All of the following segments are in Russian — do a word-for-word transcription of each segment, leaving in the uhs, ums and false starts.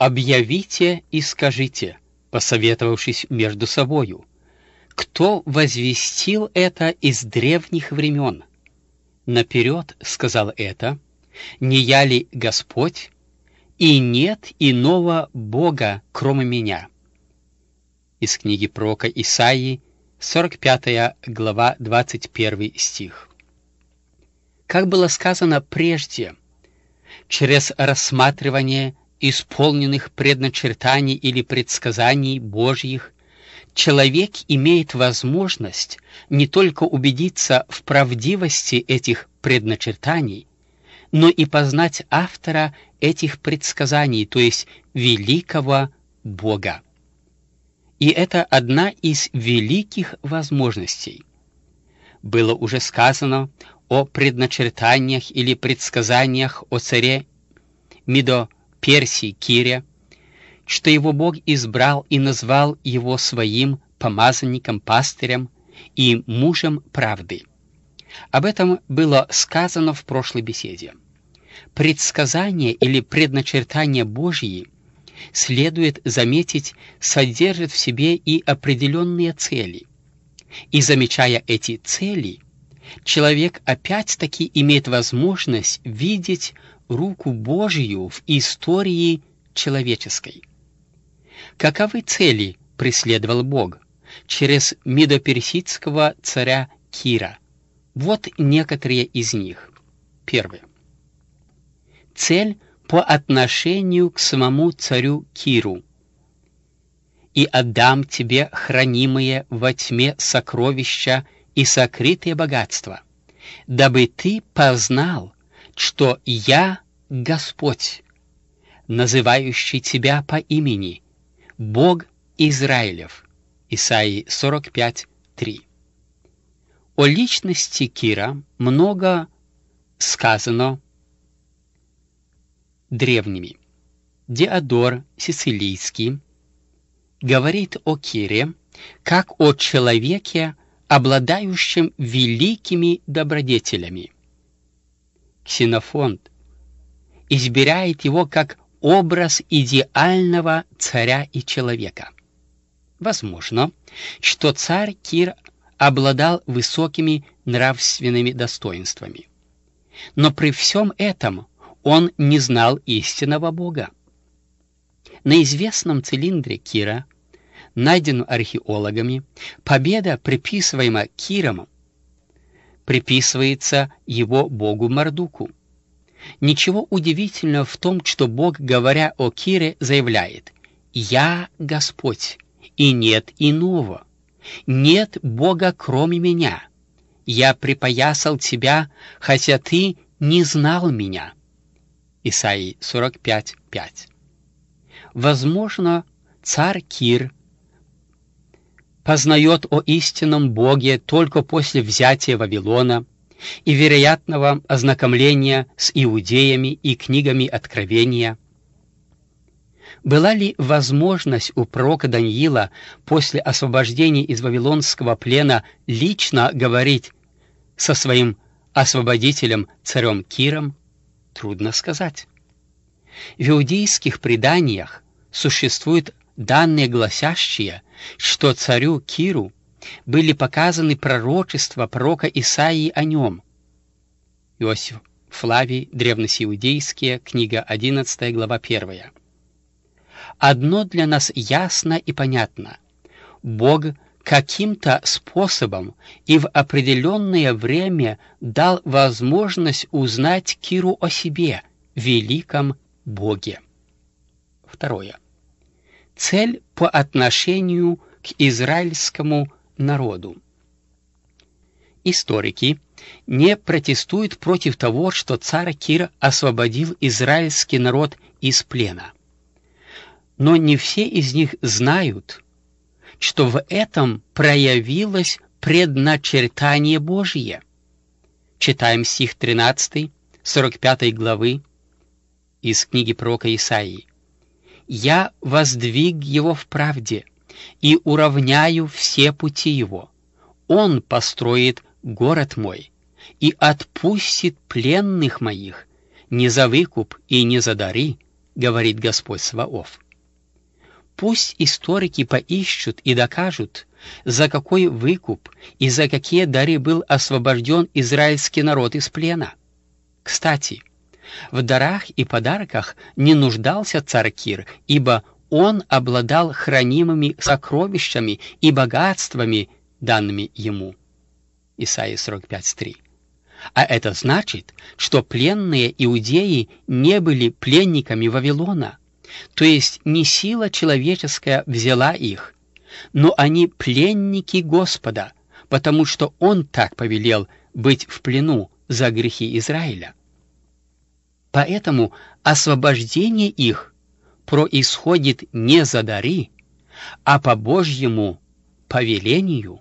объявите и скажите, посоветовавшись между собою, кто возвестил это из древних времен? Наперед сказал это, не я ли Господь, и нет иного Бога, кроме меня. Из книги пророка Исаии, сорок пятая глава, двадцать первый стих. Как было сказано прежде, через рассматривание исполненных предначертаний или предсказаний Божьих человек имеет возможность не только убедиться в правдивости этих предначертаний, но и познать автора этих предсказаний, то есть великого Бога. И это одна из великих возможностей. Было уже сказано о предначертаниях или предсказаниях о царе Медо-Персии Кире, что его Бог избрал и назвал его своим помазанником-пастырем и мужем правды. Об этом было сказано в прошлой беседе. Предсказания или предначертания Божьи, следует заметить, содержат в себе и определенные цели. И замечая эти цели, человек опять-таки имеет возможность видеть руку Божью в истории человеческой. Каковы цели преследовал Бог через медоперсидского царя Кира? Вот некоторые из них. Первое. Цель по отношению к самому царю Киру. «И отдам тебе хранимые во тьме сокровища и сокрытые богатства, дабы ты познал, что я Господь, называющий тебя по имени, Бог Израилев». Исаии сорок пять три. О личности Кира много сказано древними. Диодор Сицилийский говорит о Кире как о человеке, обладающем великими добродетелями. Ксенофонт избирает его как образ идеального царя и человека. Возможно, что царь Кир обладал высокими нравственными достоинствами. Но при всем этом он не знал истинного Бога. На известном цилиндре Кира, найденном археологами, победа, приписываемая Киром, приписывается его богу Мардуку. Ничего удивительного в том, что Бог, говоря о Кире, заявляет: «Я Господь, и нет иного. Нет Бога, кроме меня. Я припоясал тебя, хотя ты не знал меня». Исаии сорок пять пять. Возможно, царь Кир познает о истинном Боге только после взятия Вавилона и вероятного ознакомления с иудеями и книгами Откровения. Была ли возможность у пророка Даниила после освобождения из вавилонского плена лично говорить со своим освободителем царем Киром? Трудно сказать. В иудейских преданиях существуют данные, гласящие, что царю Киру были показаны пророчества пророка Исаии о нем. Иосиф Флавий, Древносиудейские, книга одиннадцатая, глава первая. Одно для нас ясно и понятно. Бог каким-то способом и в определенное время дал возможность узнать Киру о себе, великом Боге. Второе. Цель по отношению к израильскому народу. Историки не протестуют против того, что царь Кир освободил израильский народ из плена. Но не все из них знают, что в этом проявилось предначертание Божье. Читаем стих тринадцатый, сорок пятой главы из книги пророка Исаии. «Я воздвиг его в правде и уравняю все пути его. Он построит город мой и отпустит пленных моих не за выкуп и не за дары, говорит Господь Саваоф. Пусть историки поищут и докажут, за какой выкуп и за какие дары был освобожден израильский народ из плена. Кстати, в дарах и подарках не нуждался царь Кир, ибо он обладал хранимыми сокровищами и богатствами, данными ему. Исайя сорок пять три. А это значит, что пленные иудеи не были пленниками Вавилона, то есть не сила человеческая взяла их, но они пленники Господа, потому что Он так повелел быть в плену за грехи Израиля. Поэтому освобождение их происходит не за дары, а по Божьему повелению.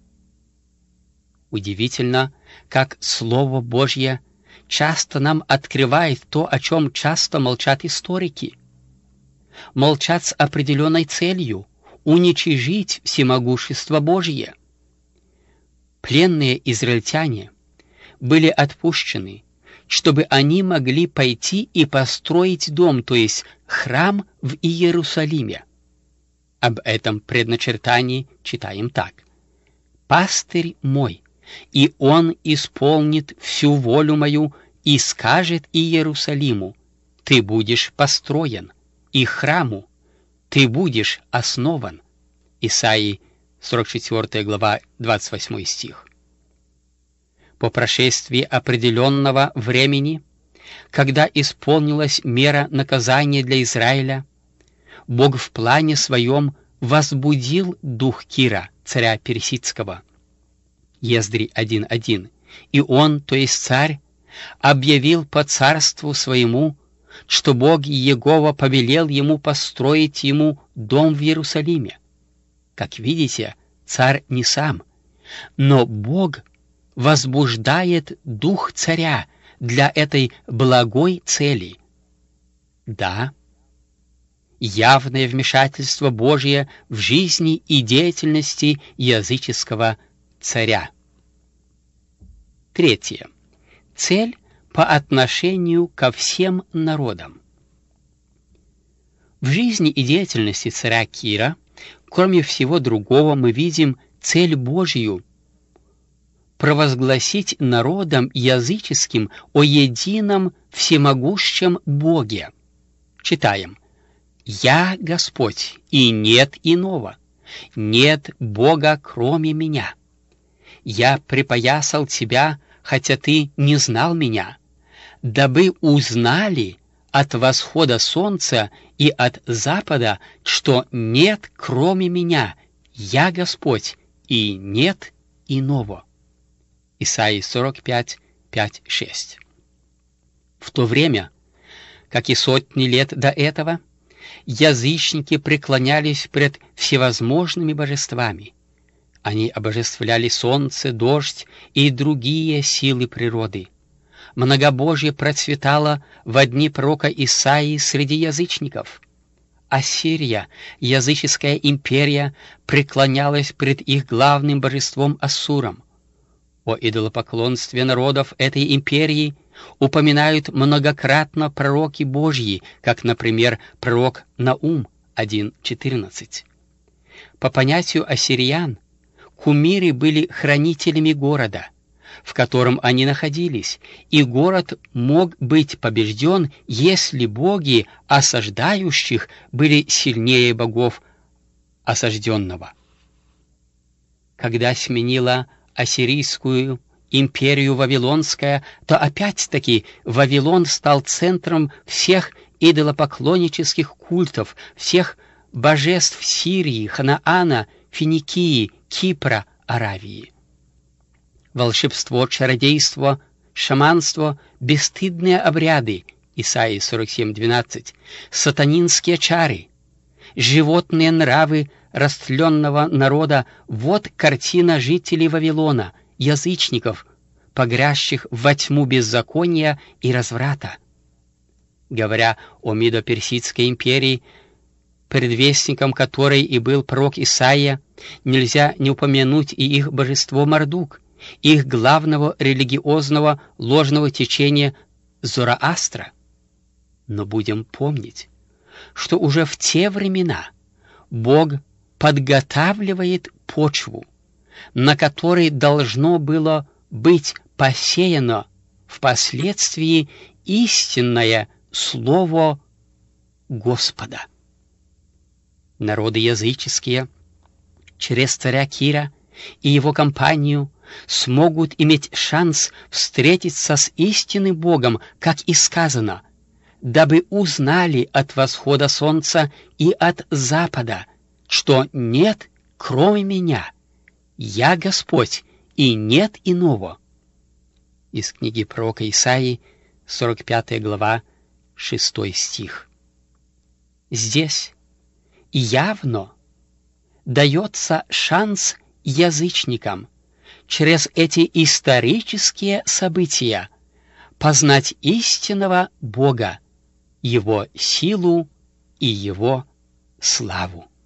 Удивительно, как Слово Божье часто нам открывает то, о чем часто молчат историки. Молчат с определенной целью — уничижить всемогущество Божье. Пленные израильтяне были отпущены, чтобы они могли пойти и построить дом, то есть храм в Иерусалиме. Об этом предначертании читаем так: «Пастырь мой, и он исполнит всю волю мою и скажет Иерусалиму: ты будешь построен, и храму: ты будешь основан». Исаии сорок четвёртая глава, двадцать восьмой стих. По прошествии определенного времени, когда исполнилась мера наказания для Израиля, Бог в плане своем возбудил дух Кира, царя персидского. Ездри один один. И он, то есть царь, объявил по царству своему, что Бог Иегова повелел ему построить ему дом в Иерусалиме. Как видите, царь не сам, но Бог возбуждает дух царя для этой благой цели. Да, явное вмешательство Божье в жизни и деятельности языческого царя. Третье. Цель по отношению ко всем народам. В жизни и деятельности царя Кира, кроме всего другого, мы видим цель Божью — провозгласить народам языческим о едином всемогущем Боге. Читаем: «Я Господь, и нет иного, нет Бога кроме меня. Я припоясал тебя, хотя ты не знал меня, дабы узнали от восхода солнца и от запада, что нет кроме меня, я Господь, и нет иного». Исайя сорок пять, пять, шесть. В то время, как и сотни лет до этого, язычники преклонялись пред всевозможными божествами. Они обожествляли солнце, дождь и другие силы природы. Многобожие процветало во дни пророка Исаии среди язычников. Ассирия, языческая империя, преклонялась пред их главным божеством Ассуром. О идолопоклонстве народов этой империи упоминают многократно пророки Божьи, как, например, пророк Наум один четырнадцать. По понятию ассириян, кумиры были хранителями города, в котором они находились, и город мог быть побежден, если боги осаждающих были сильнее богов осажденного. Когда сменила ассирийскую империю Вавилонская, то опять-таки Вавилон стал центром всех идолопоклоннических культов, всех божеств Сирии, Ханаана, Финикии, Кипра, Аравии. Волшебство, чародейство, шаманство, бесстыдные обряды, Исайя сорок семь двенадцать, сатанинские чары, животные нравы растленного народа — вот картина жителей Вавилона, язычников, погрязших во тьму беззакония и разврата. Говоря о Медо-Персидской империи, предвестником которой и был пророк Исаия, нельзя не упомянуть и их божество Мардук, их главного религиозного ложного течения Зороастра. Но будем помнить, что уже в те времена Бог подготавливает почву, на которой должно было быть посеяно впоследствии истинное Слово Господа. Народы языческие через царя Кира и его компанию смогут иметь шанс встретиться с истинным Богом, как и сказано, дабы узнали от восхода солнца и от запада, что нет, кроме меня, я Господь, и нет иного. Из книги пророка Исаии, сорок пятая глава, шестой стих. Здесь явно дается шанс язычникам через эти исторические события познать истинного Бога, Его силу и Его славу.